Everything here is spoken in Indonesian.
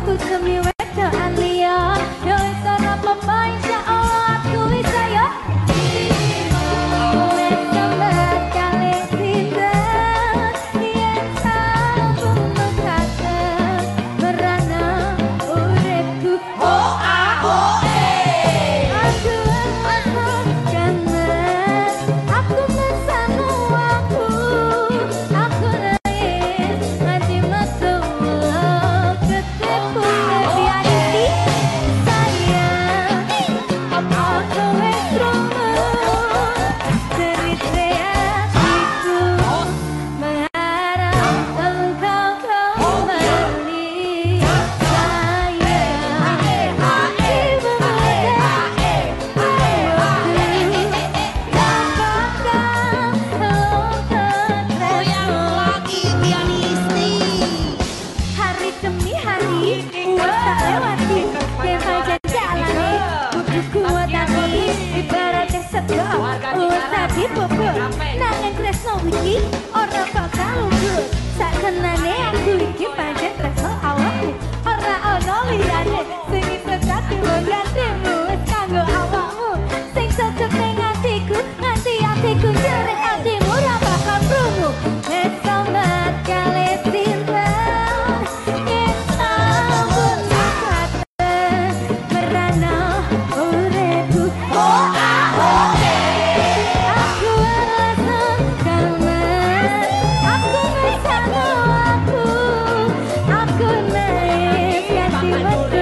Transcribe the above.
aku demi wedokan liya. Yo wis ora apa-apa insyaallah aku wis ayo. Wis sambat kali sinten yen sampun mekaten merana uripku. Oh ah oh aku langsung kangen aku mesanu aku nangis nganti metu ketipu lebih hati sayang apa kowe krungu cerita hatiku mengharap engkau kembali sayang ibu hari demi hari uang tak lewati kemah janjalane kudu kuat tapi ibaratnya sedang uang tadi bobot nanging tresno iki ora bakal luntur sakenane aku iki pancen tresno awakmu ora ono liyane sing iso dadi gantimu wis kanggo awakmu sing cocok ning atiku nganti atiku jerit atimu ora bakal krungu wis sambat kali sinten yen sampun mekaten merana uripku oh ah oh aku langsung kangen aku mesano aku nangis ganti metu